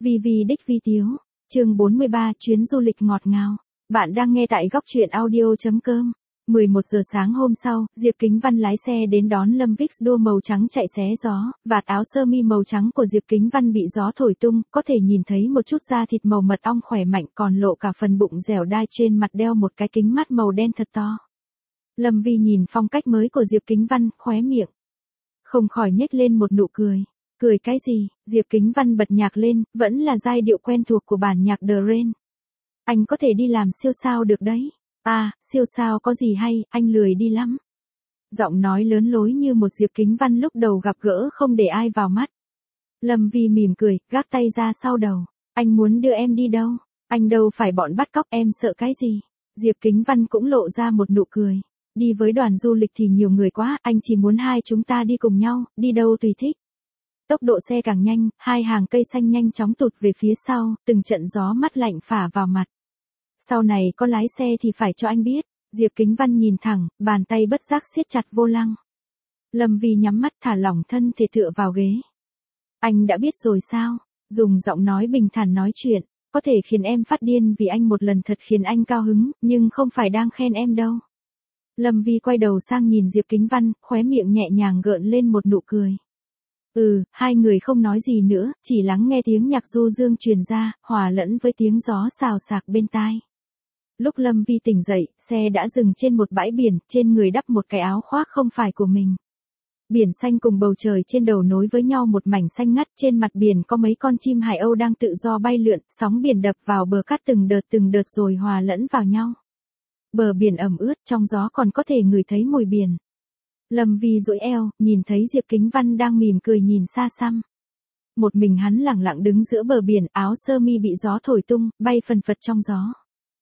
Vi Vi đích vi tiếu. Chương 43 chuyến du lịch ngọt ngào. Bạn đang nghe tại góc truyện audio.com. 11 giờ sáng hôm sau, Diệp Kính Văn lái xe đến đón Lâm Vix đua màu trắng chạy xé gió, vạt áo sơ mi màu trắng của Diệp Kính Văn bị gió thổi tung, có thể nhìn thấy một chút da thịt màu mật ong khỏe mạnh còn lộ cả phần bụng dẻo dai, trên mặt đeo một cái kính mắt màu đen thật to. Lâm Vi nhìn phong cách mới của Diệp Kính Văn, khóe miệng không khỏi nhếch lên một nụ cười. Cười cái gì? Diệp Kính Văn bật nhạc lên, vẫn là giai điệu quen thuộc của bản nhạc The Rain. Anh có thể đi làm siêu sao được đấy. À, siêu sao có gì hay, anh lười đi lắm. Giọng nói lớn lối như một Diệp Kính Văn lúc đầu gặp gỡ không để ai vào mắt. Lâm Vi mỉm cười, gác tay ra sau đầu. Anh muốn đưa em đi đâu? Anh đâu phải bọn bắt cóc, em sợ cái gì? Diệp Kính Văn cũng lộ ra một nụ cười. Đi với đoàn du lịch thì nhiều người quá, anh chỉ muốn hai chúng ta đi cùng nhau, đi đâu tùy thích. Tốc độ xe càng nhanh, hai hàng cây xanh nhanh chóng tụt về phía sau, từng trận gió mát lạnh phả vào mặt. Sau này có lái xe thì phải cho anh biết. Diệp Kính Văn nhìn thẳng, bàn tay bất giác siết chặt vô lăng. Lâm Vi nhắm mắt thả lỏng thân thể tựa vào ghế. Anh đã biết rồi sao? Dùng giọng nói bình thản nói chuyện, có thể khiến em phát điên vì anh một lần thật khiến anh cao hứng, nhưng không phải đang khen em đâu. Lâm Vi quay đầu sang nhìn Diệp Kính Văn, khóe miệng nhẹ nhàng gợn lên một nụ cười. Hai người không nói gì nữa, chỉ lắng nghe tiếng nhạc du dương truyền ra, hòa lẫn với tiếng gió xào xạc bên tai. Lúc Lâm Vi tỉnh dậy, xe đã dừng trên một bãi biển, trên người đắp một cái áo khoác không phải của mình. Biển xanh cùng bầu trời trên đầu nối với nhau một mảnh xanh ngắt, trên mặt biển có mấy con chim hải âu đang tự do bay lượn, sóng biển đập vào bờ cát từng đợt rồi hòa lẫn vào nhau. Bờ biển ẩm ướt, trong gió còn có thể ngửi thấy mùi biển. Lâm Vi duỗi eo, nhìn thấy Diệp Kính Văn đang mỉm cười nhìn xa xăm. Một mình hắn lẳng lặng đứng giữa bờ biển, áo sơ mi bị gió thổi tung, bay phần phật trong gió.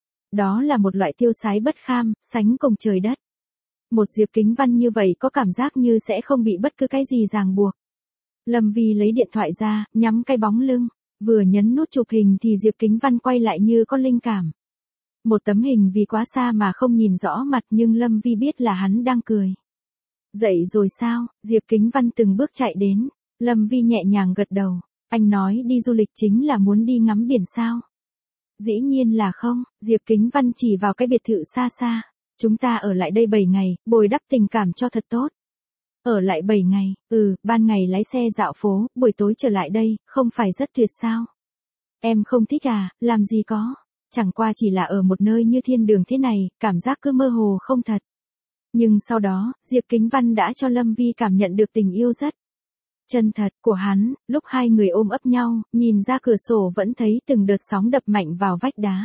Đó là một loại tiêu sái bất kham, sánh cùng trời đất. Một Diệp Kính Văn như vậy có cảm giác như sẽ không bị bất cứ cái gì ràng buộc. Lâm Vi lấy điện thoại ra, nhắm cái bóng lưng, vừa nhấn nút chụp hình thì Diệp Kính Văn quay lại như có linh cảm. Một tấm hình vì quá xa mà không nhìn rõ mặt, nhưng Lâm Vi biết là hắn đang cười. Dậy rồi sao? Diệp Kính Văn từng bước chạy đến. Lâm Vi nhẹ nhàng gật đầu. Anh nói đi du lịch chính là muốn đi ngắm biển sao? Dĩ nhiên là không. Diệp Kính Văn chỉ vào cái biệt thự xa xa. Chúng ta ở lại đây 7 ngày, bồi đắp tình cảm cho thật tốt. Ở lại 7 ngày, ban ngày lái xe dạo phố, buổi tối trở lại đây, không phải rất tuyệt sao? Em không thích à, làm gì có. Chẳng qua chỉ là ở một nơi như thiên đường thế này, cảm giác cứ mơ hồ không thật. Nhưng sau đó, Diệp Kính Văn đã cho Lâm Vi cảm nhận được tình yêu rất chân thật của hắn, lúc hai người ôm ấp nhau, nhìn ra cửa sổ vẫn thấy từng đợt sóng đập mạnh vào vách đá.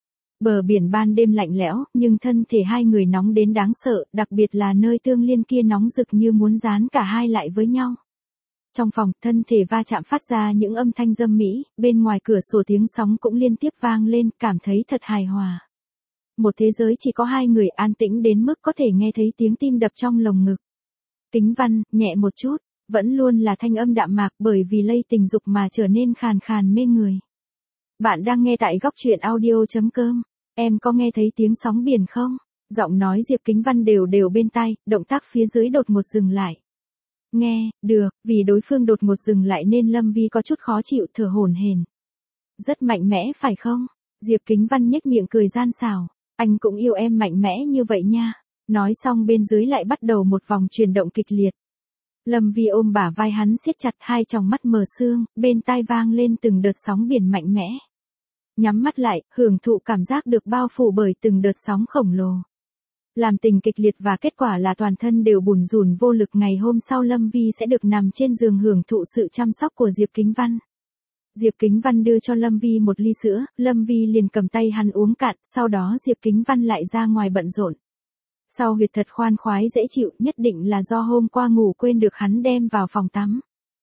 Bờ biển ban đêm lạnh lẽo, nhưng thân thể hai người nóng đến đáng sợ, đặc biệt là nơi tương liên kia nóng rực như muốn dán cả hai lại với nhau. Trong phòng, thân thể va chạm phát ra những âm thanh dâm mỹ, bên ngoài cửa sổ tiếng sóng cũng liên tiếp vang lên, cảm thấy thật hài hòa. Một thế giới chỉ có hai người, an tĩnh đến mức có thể nghe thấy tiếng tim đập trong lồng ngực. Kính Văn, nhẹ một chút, vẫn luôn là thanh âm đạm mạc bởi vì lây tình dục mà trở nên khàn khàn mê người. Bạn đang nghe tại góc truyện audio.com. Em có nghe thấy tiếng sóng biển không? Giọng nói Diệp Kính Văn đều đều bên tai, động tác phía dưới đột ngột dừng lại. Nghe, được, vì đối phương đột ngột dừng lại nên Lâm Vi có chút khó chịu, thở hổn hển. Rất mạnh mẽ phải không? Diệp Kính Văn nhếch miệng cười gian xảo. Anh cũng yêu em mạnh mẽ như vậy nha. Nói xong bên dưới lại bắt đầu một vòng chuyển động kịch liệt. Lâm Vi ôm bả vai hắn siết chặt, hai tròng mắt mờ sương, bên tai vang lên từng đợt sóng biển mạnh mẽ. Nhắm mắt lại, hưởng thụ cảm giác được bao phủ bởi từng đợt sóng khổng lồ. Làm tình kịch liệt và kết quả là toàn thân đều bủn rủn vô lực. Ngày hôm sau Lâm Vi sẽ được nằm trên giường hưởng thụ sự chăm sóc của Diệp Kính Văn. Diệp Kính Văn đưa cho Lâm Vi một ly sữa, Lâm Vi liền cầm tay hắn uống cạn, sau đó Diệp Kính Văn lại ra ngoài bận rộn. Sau huyệt thật khoan khoái dễ chịu, nhất định là do hôm qua ngủ quên được hắn đem vào phòng tắm.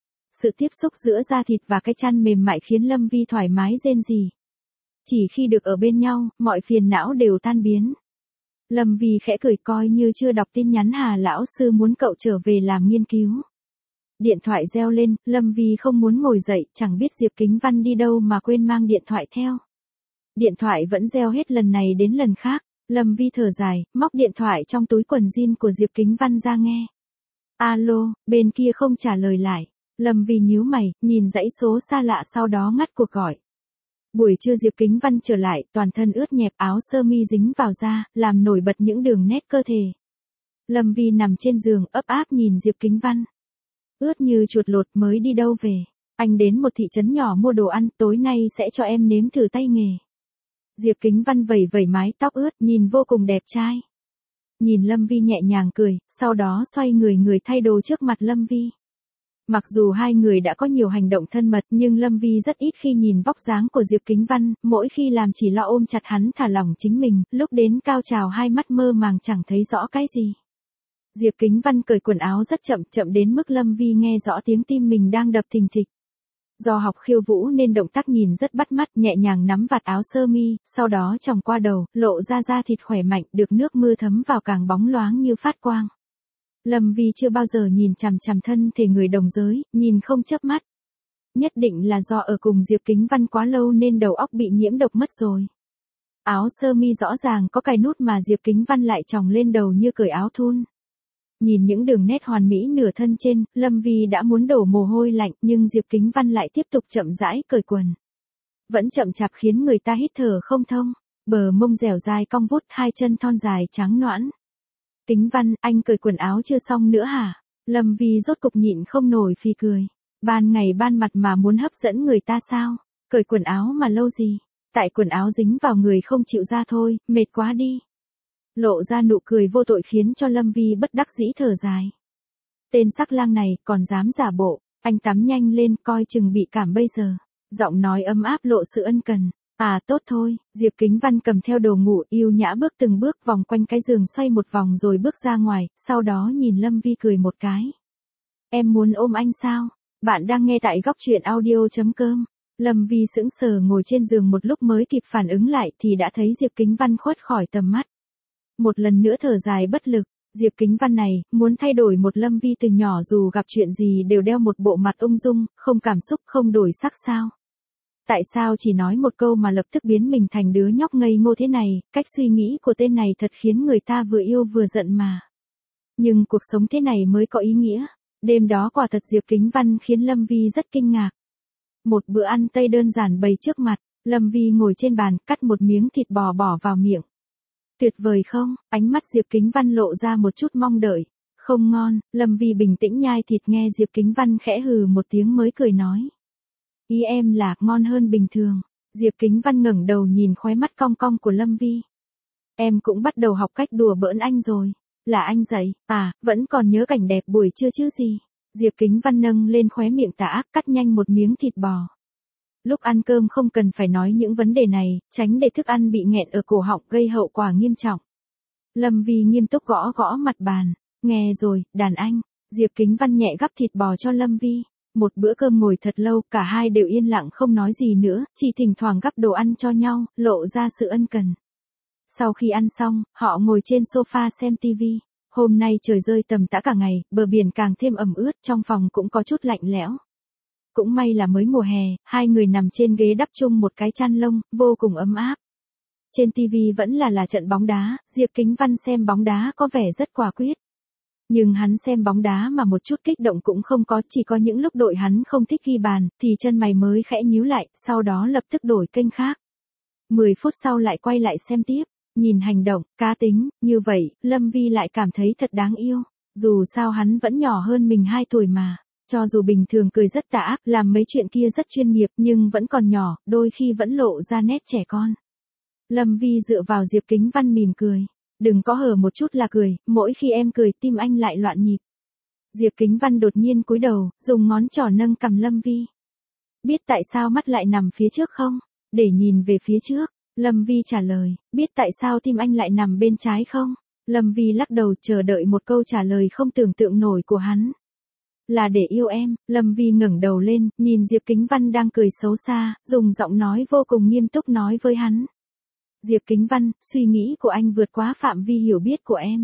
Sự tiếp xúc giữa da thịt và cái chăn mềm mại khiến Lâm Vi thoải mái rên rỉ. Chỉ khi được ở bên nhau, mọi phiền não đều tan biến. Lâm Vi khẽ cười, coi như chưa đọc tin nhắn Hà lão sư muốn cậu trở về làm nghiên cứu. Điện thoại reo lên, Lâm Vi không muốn ngồi dậy, chẳng biết Diệp Kính Văn đi đâu mà quên mang điện thoại theo. Điện thoại vẫn reo hết lần này đến lần khác, Lâm Vi thở dài, móc điện thoại trong túi quần jean của Diệp Kính Văn ra nghe. Alo, bên kia không trả lời lại. Lâm Vi nhíu mày, nhìn dãy số xa lạ sau đó ngắt cuộc gọi. Buổi trưa Diệp Kính Văn trở lại, toàn thân ướt nhẹp, áo sơ mi dính vào da, làm nổi bật những đường nét cơ thể. Lâm Vi nằm trên giường, ấp áp nhìn Diệp Kính Văn. Ướt như chuột lột, mới đi đâu về. Anh đến một thị trấn nhỏ mua đồ ăn, tối nay sẽ cho em nếm thử tay nghề. Diệp Kính Văn vẩy vẩy mái tóc ướt, nhìn vô cùng đẹp trai. Nhìn Lâm Vi nhẹ nhàng cười, sau đó xoay người thay đồ trước mặt Lâm Vi. Mặc dù hai người đã có nhiều hành động thân mật nhưng Lâm Vi rất ít khi nhìn vóc dáng của Diệp Kính Văn, mỗi khi làm chỉ lo ôm chặt hắn thả lỏng chính mình, lúc đến cao trào hai mắt mơ màng chẳng thấy rõ cái gì. Diệp Kính Văn cởi quần áo rất chậm đến mức Lâm Vi nghe rõ tiếng tim mình đang đập thình thịch. Do học khiêu vũ nên động tác nhìn rất bắt mắt, nhẹ nhàng nắm vạt áo sơ mi, sau đó chòng qua đầu, lộ ra da thịt khỏe mạnh, được nước mưa thấm vào càng bóng loáng như phát quang. Lâm Vi chưa bao giờ nhìn chằm chằm thân thể người đồng giới, nhìn không chớp mắt. Nhất định là do ở cùng Diệp Kính Văn quá lâu nên đầu óc bị nhiễm độc mất rồi. Áo sơ mi rõ ràng có cài nút mà Diệp Kính Văn lại chòng lên đầu như cởi áo thun. Nhìn những đường nét hoàn mỹ nửa thân trên, Lâm Vi đã muốn đổ mồ hôi lạnh nhưng Diệp Kính Văn lại tiếp tục chậm rãi cởi quần. Vẫn chậm chạp khiến người ta hít thở không thông, bờ mông dẻo dai cong vút, hai chân thon dài trắng nõn. Kính Văn, anh cởi quần áo chưa xong nữa hả? Lâm Vi rốt cục nhịn không nổi phì cười. Ban ngày ban mặt mà muốn hấp dẫn người ta sao? Cởi quần áo mà lâu gì? Tại quần áo dính vào người không chịu ra thôi, mệt quá đi. Lộ ra nụ cười vô tội khiến cho Lâm Vi bất đắc dĩ thở dài. Tên sắc lang này còn dám giả bộ, anh tắm nhanh lên coi chừng bị cảm bây giờ. Giọng nói ấm áp lộ sự ân cần. À tốt thôi, Diệp Kính Văn cầm theo đồ ngủ yêu nhã bước từng bước vòng quanh cái giường xoay một vòng rồi bước ra ngoài, sau đó nhìn Lâm Vi cười một cái. Em muốn ôm anh sao? Bạn đang nghe tại góc truyện audio.com. Lâm Vi sững sờ ngồi trên giường một lúc mới kịp phản ứng lại thì đã thấy Diệp Kính Văn khuất khỏi tầm mắt. Một lần nữa thở dài bất lực, Diệp Kính Văn này, muốn thay đổi một Lâm Vi từ nhỏ dù gặp chuyện gì đều đeo một bộ mặt ung dung, không cảm xúc, không đổi sắc sao? Tại sao chỉ nói một câu mà lập tức biến mình thành đứa nhóc ngây ngô thế này, cách suy nghĩ của tên này thật khiến người ta vừa yêu vừa giận mà. Nhưng cuộc sống thế này mới có ý nghĩa. Đêm đó quả thật Diệp Kính Văn khiến Lâm Vi rất kinh ngạc. Một bữa ăn Tây đơn giản bày trước mặt, Lâm Vi ngồi trên bàn, cắt một miếng thịt bò bỏ vào miệng. Tuyệt vời không? Ánh mắt Diệp Kính Văn lộ ra một chút mong đợi. Không ngon, Lâm Vi bình tĩnh nhai thịt nghe Diệp Kính Văn khẽ hừ một tiếng mới cười nói. Ý em là ngon hơn bình thường. Diệp Kính Văn ngẩng đầu nhìn khóe mắt cong cong của Lâm Vi. Em cũng bắt đầu học cách đùa bỡn anh rồi. Là anh dạy, à, vẫn còn nhớ cảnh đẹp buổi trưa chứ gì. Diệp Kính Văn nâng lên khóe miệng tà ác cắt nhanh một miếng thịt bò. Lúc ăn cơm không cần phải nói những vấn đề này, tránh để thức ăn bị nghẹn ở cổ họng gây hậu quả nghiêm trọng. Lâm Vi nghiêm túc gõ gõ mặt bàn. Nghe rồi, đàn anh. Diệp Kính Văn nhẹ gắp thịt bò cho Lâm Vi. Một bữa cơm ngồi thật lâu, cả hai đều yên lặng không nói gì nữa, chỉ thỉnh thoảng gắp đồ ăn cho nhau, lộ ra sự ân cần. Sau khi ăn xong, họ ngồi trên sofa xem TV. Hôm nay trời rơi tầm tã cả ngày, bờ biển càng thêm ẩm ướt, trong phòng cũng có chút lạnh lẽo. Cũng may là mới mùa hè, hai người nằm trên ghế đắp chung một cái chăn lông, vô cùng ấm áp. Trên TV vẫn là trận bóng đá, Diệp Kính Văn xem bóng đá có vẻ rất quả quyết. Nhưng hắn xem bóng đá mà một chút kích động cũng không có, chỉ có những lúc đội hắn không thích ghi bàn, thì chân mày mới khẽ nhíu lại, sau đó lập tức đổi kênh khác. 10 phút sau lại quay lại xem tiếp, nhìn hành động, cá tính, như vậy, Lâm Vi lại cảm thấy thật đáng yêu. Dù sao hắn vẫn nhỏ hơn mình 2 tuổi mà. Cho dù bình thường cười rất tà ác, làm mấy chuyện kia rất chuyên nghiệp nhưng vẫn còn nhỏ, đôi khi vẫn lộ ra nét trẻ con. Lâm Vi dựa vào Diệp Kính Văn mỉm cười. Đừng có hở một chút là cười, mỗi khi em cười tim anh lại loạn nhịp. Diệp Kính Văn đột nhiên cúi đầu, dùng ngón trỏ nâng cằm Lâm Vi. Biết tại sao mắt lại nằm phía trước không? Để nhìn về phía trước. Lâm Vi trả lời, biết tại sao tim anh lại nằm bên trái không? Lâm Vi lắc đầu chờ đợi một câu trả lời không tưởng tượng nổi của hắn. Là để yêu em. Lâm Vi ngẩng đầu lên, nhìn Diệp Kính Văn đang cười xấu xa, dùng giọng nói vô cùng nghiêm túc nói với hắn. Diệp Kính Văn, suy nghĩ của anh vượt quá phạm vi hiểu biết của em.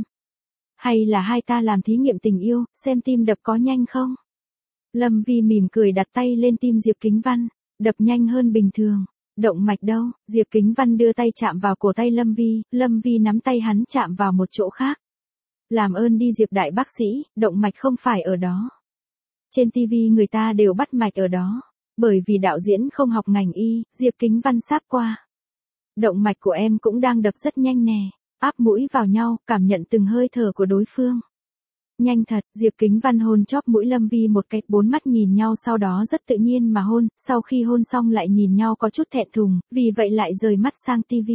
Hay là hai ta làm thí nghiệm tình yêu, xem tim đập có nhanh không? Lâm Vi mỉm cười đặt tay lên tim Diệp Kính Văn, đập nhanh hơn bình thường. Động mạch đâu? Diệp Kính Văn đưa tay chạm vào cổ tay Lâm Vi nắm tay hắn chạm vào một chỗ khác. Làm ơn đi Diệp đại bác sĩ, động mạch không phải ở đó. Trên TV người ta đều bắt mạch ở đó. Bởi vì đạo diễn không học ngành y, Diệp Kính Văn sáp qua. Động mạch của em cũng đang đập rất nhanh nè. Áp mũi vào nhau, cảm nhận từng hơi thở của đối phương. Nhanh thật, Diệp Kính Văn hôn chóp mũi Lâm Vi một cái, bốn mắt nhìn nhau sau đó rất tự nhiên mà hôn, sau khi hôn xong lại nhìn nhau có chút thẹn thùng, vì vậy lại rời mắt sang TV.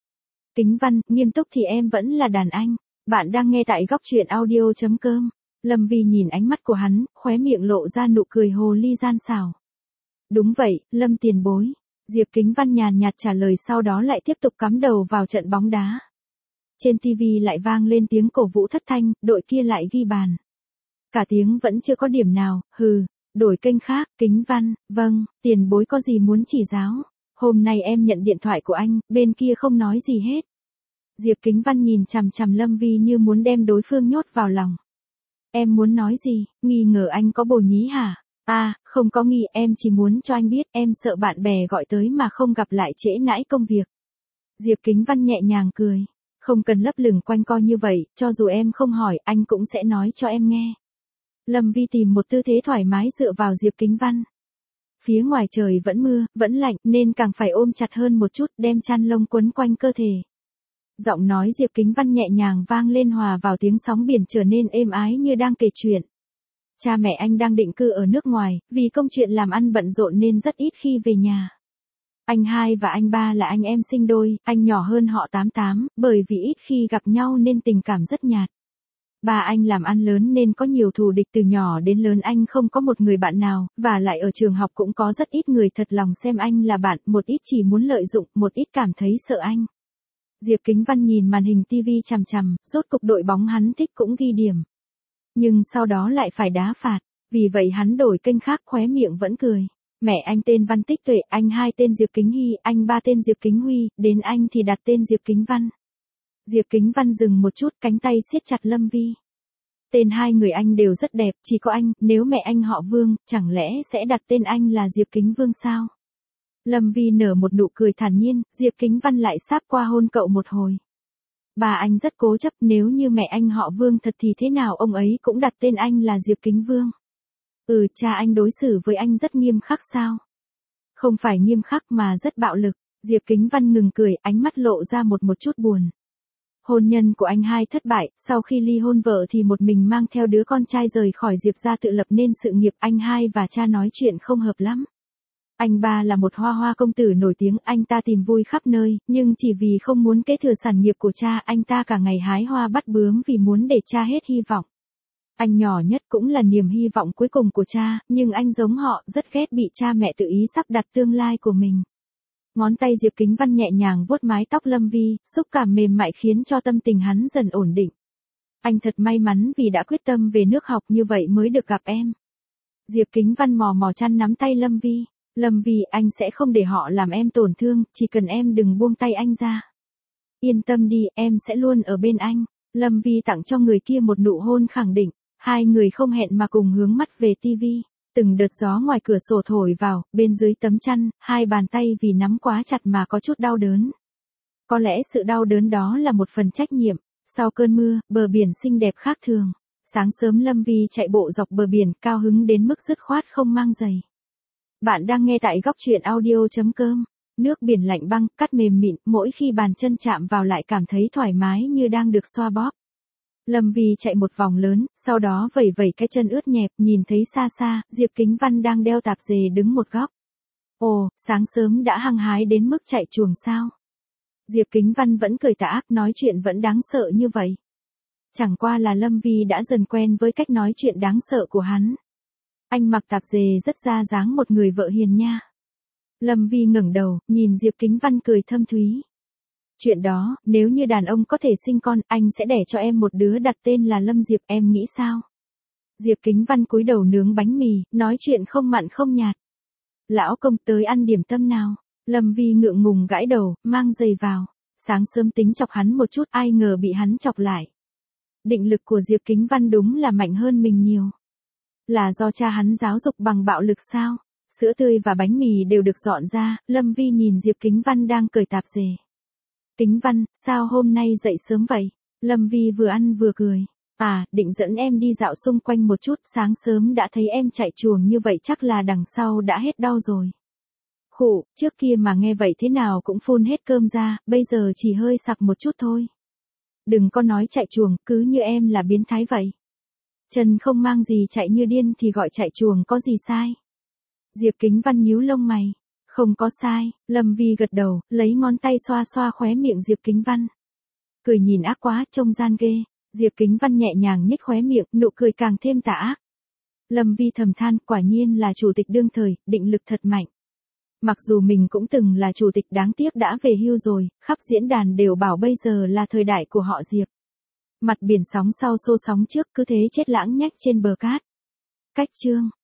Kính Văn, nghiêm túc thì em vẫn là đàn anh. Bạn đang nghe tại góc truyện audio.com. Lâm Vi nhìn ánh mắt của hắn, khóe miệng lộ ra nụ cười hồ ly gian xảo. Đúng vậy, Lâm tiền bối. Diệp Kính Văn nhàn nhạt trả lời sau đó lại tiếp tục cắm đầu vào trận bóng đá. Trên TV lại vang lên tiếng cổ vũ thất thanh, đội kia lại ghi bàn. Cả tiếng vẫn chưa có điểm nào, đổi kênh khác, Kính Văn, vâng, tiền bối có gì muốn chỉ giáo. Hôm nay em nhận điện thoại của anh, bên kia không nói gì hết. Diệp Kính Văn nhìn chằm chằm Lâm Vi như muốn đem đối phương nhốt vào lòng. Em muốn nói gì, nghi ngờ anh có bồ nhí hả? À, không có nghi, em chỉ muốn cho anh biết em sợ bạn bè gọi tới mà không gặp lại trễ nãi công việc. Diệp Kính Văn nhẹ nhàng cười. Không cần lấp lửng quanh co như vậy, cho dù em không hỏi, anh cũng sẽ nói cho em nghe. Lâm Vi tìm một tư thế thoải mái dựa vào Diệp Kính Văn. Phía ngoài trời vẫn mưa, vẫn lạnh, nên càng phải ôm chặt hơn một chút, đem chăn lông quấn quanh cơ thể. Giọng nói Diệp Kính Văn nhẹ nhàng vang lên hòa vào tiếng sóng biển trở nên êm ái như đang kể chuyện. Cha mẹ anh đang định cư ở nước ngoài, vì công chuyện làm ăn bận rộn nên rất ít khi về nhà. Anh hai và anh ba là anh em sinh đôi, anh nhỏ hơn họ 88, bởi vì ít khi gặp nhau nên tình cảm rất nhạt. Ba anh làm ăn lớn nên có nhiều thù địch từ nhỏ đến lớn, anh không có một người bạn nào, và lại ở trường học cũng có rất ít người thật lòng xem anh là bạn, một ít chỉ muốn lợi dụng, một ít cảm thấy sợ anh. Diệp Kính Văn nhìn màn hình TV chằm chằm, rốt cục đội bóng hắn thích cũng ghi điểm. Nhưng sau đó lại phải đá phạt, vì vậy hắn đổi kênh khác, khóe miệng vẫn cười. Mẹ anh tên Văn Tích Tuệ, anh hai tên Diệp Kính Hy, anh ba tên Diệp Kính Huy, đến anh thì đặt tên Diệp Kính Văn. Diệp Kính Văn dừng một chút, cánh tay siết chặt Lâm Vi. Tên hai người anh đều rất đẹp, chỉ có anh, nếu mẹ anh họ Vương, chẳng lẽ sẽ đặt tên anh là Diệp Kính Vương sao? Lâm Vi nở một nụ cười thản nhiên, Diệp Kính Văn lại sáp qua hôn cậu một hồi. Bà anh rất cố chấp, nếu như mẹ anh họ Vương thật thì thế nào ông ấy cũng đặt tên anh là Diệp Kính Vương. Cha anh đối xử với anh rất nghiêm khắc sao? Không phải nghiêm khắc mà rất bạo lực. Diệp Kính Văn ngừng cười, ánh mắt lộ ra một chút buồn. Hôn nhân của anh hai thất bại, sau khi ly hôn vợ thì một mình mang theo đứa con trai rời khỏi Diệp gia tự lập nên sự nghiệp, anh hai và cha nói chuyện không hợp lắm. Anh ba là một hoa công tử nổi tiếng, anh ta tìm vui khắp nơi, nhưng chỉ vì không muốn kế thừa sản nghiệp của cha, anh ta cả ngày hái hoa bắt bướm vì muốn để cha hết hy vọng. Anh nhỏ nhất cũng là niềm hy vọng cuối cùng của cha, nhưng anh giống họ, rất ghét bị cha mẹ tự ý sắp đặt tương lai của mình. Ngón tay Diệp Kính Văn nhẹ nhàng vuốt mái tóc Lâm Vi, xúc cảm mềm mại khiến cho tâm tình hắn dần ổn định. Anh thật may mắn vì đã quyết tâm về nước học, như vậy mới được gặp em. Diệp Kính Văn mò chăn nắm tay Lâm Vi. Lâm Vi, anh sẽ không để họ làm em tổn thương, chỉ cần em đừng buông tay anh ra. Yên tâm đi, em sẽ luôn ở bên anh. Lâm Vi tặng cho người kia một nụ hôn khẳng định. Hai người không hẹn mà cùng hướng mắt về TV. Từng đợt gió ngoài cửa sổ thổi vào, bên dưới tấm chăn, hai bàn tay vì nắm quá chặt mà có chút đau đớn. Có lẽ sự đau đớn đó là một phần trách nhiệm. Sau cơn mưa, bờ biển xinh đẹp khác thường. Sáng sớm Lâm Vi chạy bộ dọc bờ biển, cao hứng đến mức dứt khoát không mang giày. Bạn đang nghe tại góc truyện audio.com. Nước biển lạnh băng, cắt mềm mịn, mỗi khi bàn chân chạm vào lại cảm thấy thoải mái như đang được xoa bóp. Lâm Vi chạy một vòng lớn, sau đó vẩy cái chân ướt nhẹp, nhìn thấy xa xa, Diệp Kính Văn đang đeo tạp dề đứng một góc. Ồ, sáng sớm đã hăng hái đến mức chạy chuồng sao? Diệp Kính Văn vẫn cười tà ác, nói chuyện vẫn đáng sợ như vậy. Chẳng qua là Lâm Vi đã dần quen với cách nói chuyện đáng sợ của hắn. Anh mặc tạp dề rất ra dáng một người vợ hiền nha. Lâm Vi ngẩng đầu, nhìn Diệp Kính Văn cười thâm thúy. Chuyện đó, nếu như đàn ông có thể sinh con, anh sẽ đẻ cho em một đứa đặt tên là Lâm Diệp, em nghĩ sao? Diệp Kính Văn cúi đầu nướng bánh mì, nói chuyện không mặn không nhạt. Lão công tới ăn điểm tâm nào? Lâm Vi ngượng ngùng gãi đầu, mang giày vào. Sáng sớm tính chọc hắn một chút, ai ngờ bị hắn chọc lại. Định lực của Diệp Kính Văn đúng là mạnh hơn mình nhiều. Là do cha hắn giáo dục bằng bạo lực sao? Sữa tươi và bánh mì đều được dọn ra, Lâm Vi nhìn Diệp Kính Văn đang cởi tạp dề. Kính Văn, sao hôm nay dậy sớm vậy? Lâm Vi vừa ăn vừa cười. À, định dẫn em đi dạo xung quanh một chút, sáng sớm đã thấy em chạy chuồng như vậy chắc là đằng sau đã hết đau rồi. Khụ, trước kia mà nghe vậy thế nào cũng phun hết cơm ra, bây giờ chỉ hơi sặc một chút thôi. Đừng có nói chạy chuồng, cứ như em là biến thái vậy. Chân không mang gì chạy như điên thì gọi chạy chuồng có gì sai. Diệp Kính Văn nhíu lông mày. Không có sai, Lâm Vi gật đầu, lấy ngón tay xoa xoa khóe miệng Diệp Kính Văn. Cười nhìn ác quá, trông gian ghê. Diệp Kính Văn nhẹ nhàng nhếch khóe miệng, nụ cười càng thêm tà ác. Lâm Vi thầm than, quả nhiên là chủ tịch đương thời, định lực thật mạnh. Mặc dù mình cũng từng là chủ tịch đáng tiếc đã về hưu rồi, khắp diễn đàn đều bảo bây giờ là thời đại của họ Diệp. Mặt biển sóng sau xô sóng trước cứ thế chết lãng nhách trên bờ cát. Cách chương